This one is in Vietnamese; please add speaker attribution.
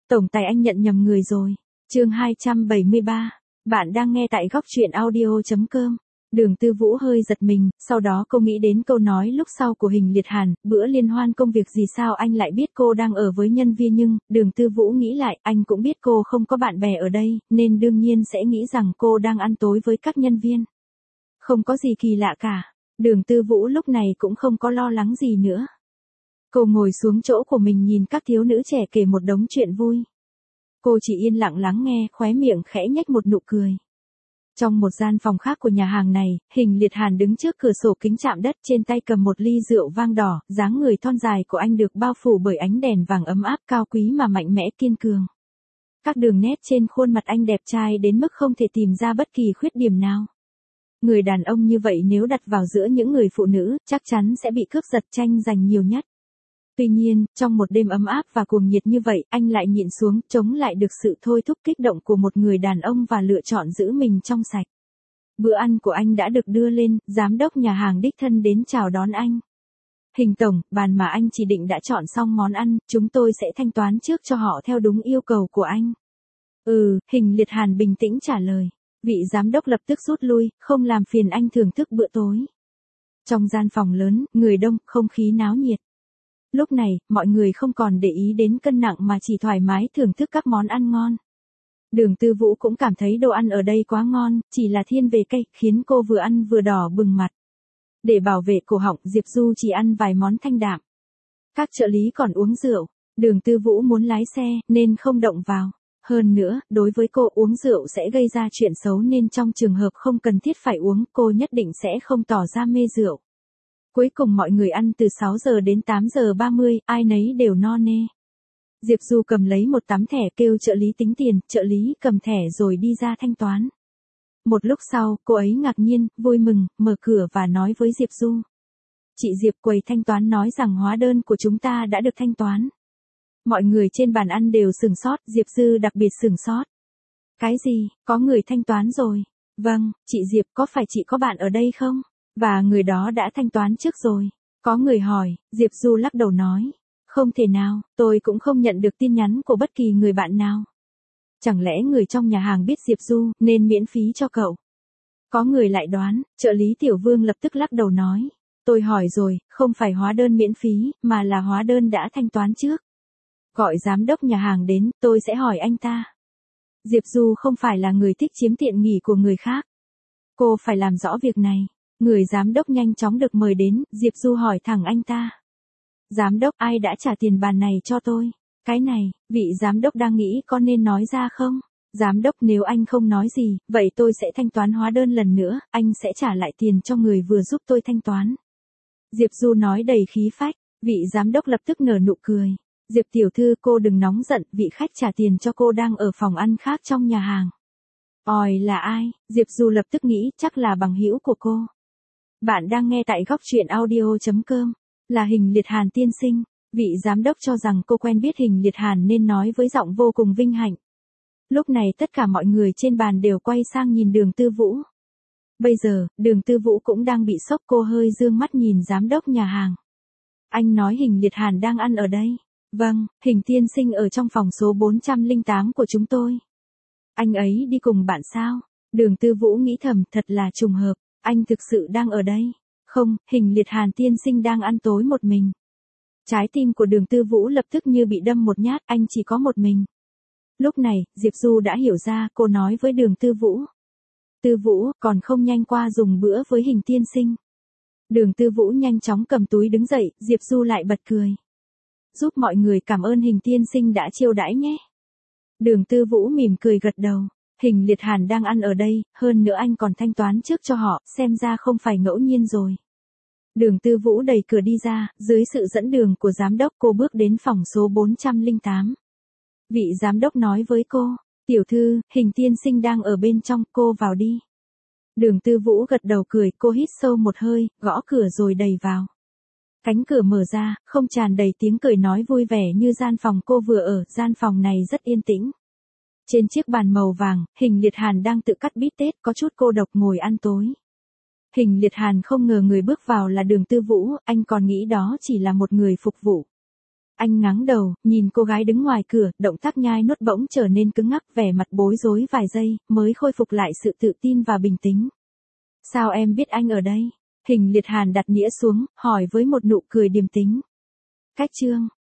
Speaker 1: Tổng tài anh nhận nhầm người rồi. Chương 273. Bạn đang nghe tại góc truyện audio.com. Đường Tư Vũ hơi giật mình, sau đó cô nghĩ đến câu nói lúc sau của Hình Liệt Hàn, bữa liên hoan công việc gì sao anh lại biết cô đang ở với nhân viên, nhưng Đường Tư Vũ nghĩ lại, anh cũng biết cô không có bạn bè ở đây, nên đương nhiên sẽ nghĩ rằng cô đang ăn tối với các nhân viên. Không có gì kỳ lạ cả. Đường Tư Vũ lúc này cũng không có lo lắng gì nữa. Cô ngồi xuống chỗ của mình nhìn các thiếu nữ trẻ kể một đống chuyện vui. Cô chỉ yên lặng lắng nghe, khóe miệng khẽ nhếch một nụ cười. Trong một gian phòng khác của nhà hàng này, Hình Liệt Hàn đứng trước cửa sổ kính chạm đất, trên tay cầm một ly rượu vang đỏ, dáng người thon dài của anh được bao phủ bởi ánh đèn vàng ấm áp, cao quý mà mạnh mẽ kiên cường. Các đường nét trên khuôn mặt anh đẹp trai đến mức không thể tìm ra bất kỳ khuyết điểm nào. Người đàn ông như vậy nếu đặt vào giữa những người phụ nữ, chắc chắn sẽ bị cướp giật tranh giành nhiều nhất. Tuy nhiên, trong một đêm ấm áp và cuồng nhiệt như vậy, anh lại nhịn xuống, chống lại được sự thôi thúc kích động của một người đàn ông và lựa chọn giữ mình trong sạch. Bữa ăn của anh đã được đưa lên, giám đốc nhà hàng đích thân đến chào đón anh. Hình tổng, bàn mà anh chỉ định đã chọn xong món ăn, chúng tôi sẽ thanh toán trước cho họ theo đúng yêu cầu của anh. Hình Liệt Hàn bình tĩnh trả lời. Vị giám đốc lập tức rút lui, không làm phiền anh thưởng thức bữa tối. Trong gian phòng lớn, người đông, không khí náo nhiệt. Lúc này, mọi người không còn để ý đến cân nặng mà chỉ thoải mái thưởng thức các món ăn ngon. Đường Tư Vũ cũng cảm thấy đồ ăn ở đây quá ngon, chỉ là thiên về cay, khiến cô vừa ăn vừa đỏ bừng mặt. Để bảo vệ cổ họng, Diệp Du chỉ ăn vài món thanh đạm. Các trợ lý còn uống rượu, Đường Tư Vũ muốn lái xe, nên không động vào. Hơn nữa, đối với cô uống rượu sẽ gây ra chuyện xấu nên trong trường hợp không cần thiết phải uống, cô nhất định sẽ không tỏ ra mê rượu. Cuối cùng mọi người ăn từ 6 giờ đến 8 giờ 30, ai nấy đều no nê. Diệp Du cầm lấy một tấm thẻ kêu trợ lý tính tiền, trợ lý cầm thẻ rồi đi ra thanh toán. Một lúc sau, cô ấy ngạc nhiên, vui mừng, mở cửa và nói với Diệp Du. Chị Diệp, quầy thanh toán nói rằng hóa đơn của chúng ta đã được thanh toán. Mọi người trên bàn ăn đều sửng sốt, Diệp Dư đặc biệt sửng sốt. Cái gì, có người thanh toán rồi? Vâng, chị Diệp, có phải chị có bạn ở đây không? Và người đó đã thanh toán trước rồi. Có người hỏi, Diệp Du lắc đầu nói. Không thể nào, tôi cũng không nhận được tin nhắn của bất kỳ người bạn nào. Chẳng lẽ người trong nhà hàng biết Diệp Du, nên miễn phí cho cậu? Có người lại đoán, trợ lý Tiểu Vương lập tức lắc đầu nói. Tôi hỏi rồi, không phải hóa đơn miễn phí, mà là hóa đơn đã thanh toán trước. Gọi giám đốc nhà hàng đến, tôi sẽ hỏi anh ta. Diệp Du không phải là người thích chiếm tiện nghi của người khác. Cô phải làm rõ việc này. Người giám đốc nhanh chóng được mời đến, Diệp Du hỏi thẳng anh ta. Giám đốc, ai đã trả tiền bàn này cho tôi? Cái này, vị giám đốc đang nghĩ có nên nói ra không? Giám đốc, nếu anh không nói gì, vậy tôi sẽ thanh toán hóa đơn lần nữa, anh sẽ trả lại tiền cho người vừa giúp tôi thanh toán. Diệp Du nói đầy khí phách, vị giám đốc lập tức nở nụ cười. Diệp tiểu thư, cô đừng nóng giận, vị khách trả tiền cho cô đang ở phòng ăn khác trong nhà hàng. Ôi, là ai? Diệp Du lập tức nghĩ, chắc là bằng hữu của cô. Bạn đang nghe tại góc truyện audio.com. Là Hình Liệt Hàn tiên sinh. Vị giám đốc cho rằng cô quen biết Hình Liệt Hàn nên nói với giọng vô cùng vinh hạnh. Lúc này tất cả mọi người trên bàn đều quay sang nhìn Đường Tư Vũ. Bây giờ, Đường Tư Vũ cũng đang bị sốc, cô hơi dương mắt nhìn giám đốc nhà hàng. Anh nói Hình Liệt Hàn đang ăn ở đây. Vâng, Hình tiên sinh ở trong phòng số 408 của chúng tôi. Anh ấy đi cùng bạn sao? Đường Tư Vũ nghĩ thầm, thật là trùng hợp. Anh thực sự đang ở đây. Không, Hình Liệt Hàn tiên sinh đang ăn tối một mình. Trái tim của Đường Tư Vũ lập tức như bị đâm một nhát, anh chỉ có một mình. Lúc này, Diệp Du đã hiểu ra, cô nói với Đường Tư Vũ. Tư Vũ, còn không nhanh qua dùng bữa với Hình tiên sinh. Đường Tư Vũ nhanh chóng cầm túi đứng dậy, Diệp Du lại bật cười. Giúp mọi người cảm ơn Hình tiên sinh đã chiêu đãi nhé. Đường Tư Vũ mỉm cười gật đầu. Hình Liệt Hàn đang ăn ở đây, hơn nữa anh còn thanh toán trước cho họ, xem ra không phải ngẫu nhiên rồi. Đường Tư Vũ đẩy cửa đi ra, dưới sự dẫn đường của giám đốc cô bước đến phòng số 408. Vị giám đốc nói với cô, tiểu thư, Hình tiên sinh đang ở bên trong, cô vào đi. Đường Tư Vũ gật đầu cười, cô hít sâu một hơi, gõ cửa rồi đẩy vào. Cánh cửa mở ra, không tràn đầy tiếng cười nói vui vẻ như gian phòng cô vừa ở, gian phòng này rất yên tĩnh. Trên chiếc bàn màu vàng, Hình Liệt Hàn đang tự cắt bít tết, có chút cô độc ngồi ăn tối. Hình Liệt Hàn không ngờ người bước vào là Đường Tư Vũ, anh còn nghĩ đó chỉ là một người phục vụ. Anh ngáng đầu, nhìn cô gái đứng ngoài cửa, động tác nhai nuốt bỗng trở nên cứng ngắc, vẻ mặt bối rối vài giây, mới khôi phục lại sự tự tin và bình tĩnh. Sao em biết anh ở đây? Hình Liệt Hàn đặt đĩa xuống, hỏi với một nụ cười điềm tĩnh. Cách Trương,